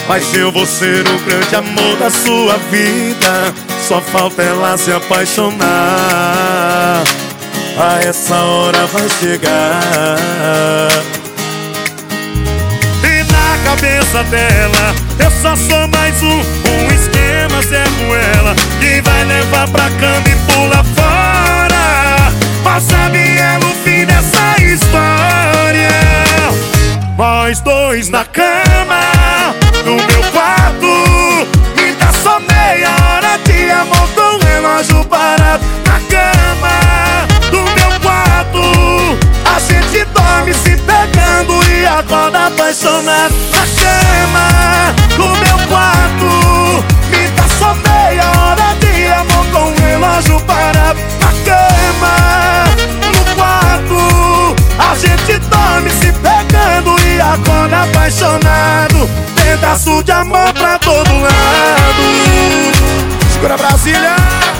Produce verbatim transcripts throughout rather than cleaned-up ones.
Mas eu vou ser o grande amor da sua vida. Só falta ela se apaixonar. A essa hora vai chegar. E na cabeça dela eu só sou mais um. Um esquema Zé Ruela que vai levar pra cama e pula fora. Mas sabe ela o fim dessa história. Nós dois na cama, no meu quarto. Me dá só meia hora de amor com o relógio parado. Na cama, no meu quarto. A gente dorme se pegando e acorda apaixonado. Na cama, no meu quarto. Me dá só meia hora de amor com o relógio parado. Na cama, no quarto. A gente dorme se pegando e acorda apaixonado. Pedaço de amor pra todo lado. Segura Brasília.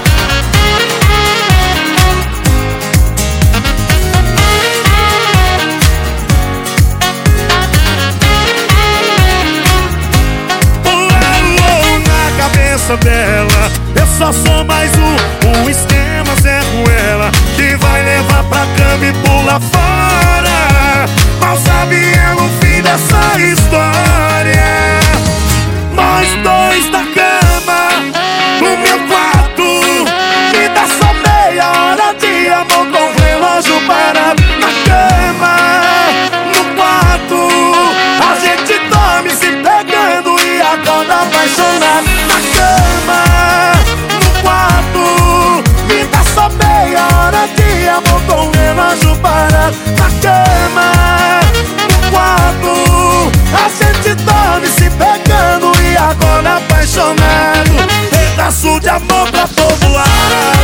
Dela, eu só sou mais um. Um esquema Zé Ruela que vai levar pra cama e pula fora. Mal sabe ela o fim dessa história. Nós dois na cama, no meu quarto. Me dá só meia hora de amor com o relógio parado. Na cama, no quarto. A gente dorme se pegando e acorda apaixonado. Na cama, no quarto. Me dá só meia hora de amor com o relógio parado. Na cama, no quarto. A gente dorme se pegando e acorda apaixonado. Pedaço de amor pra todo lado.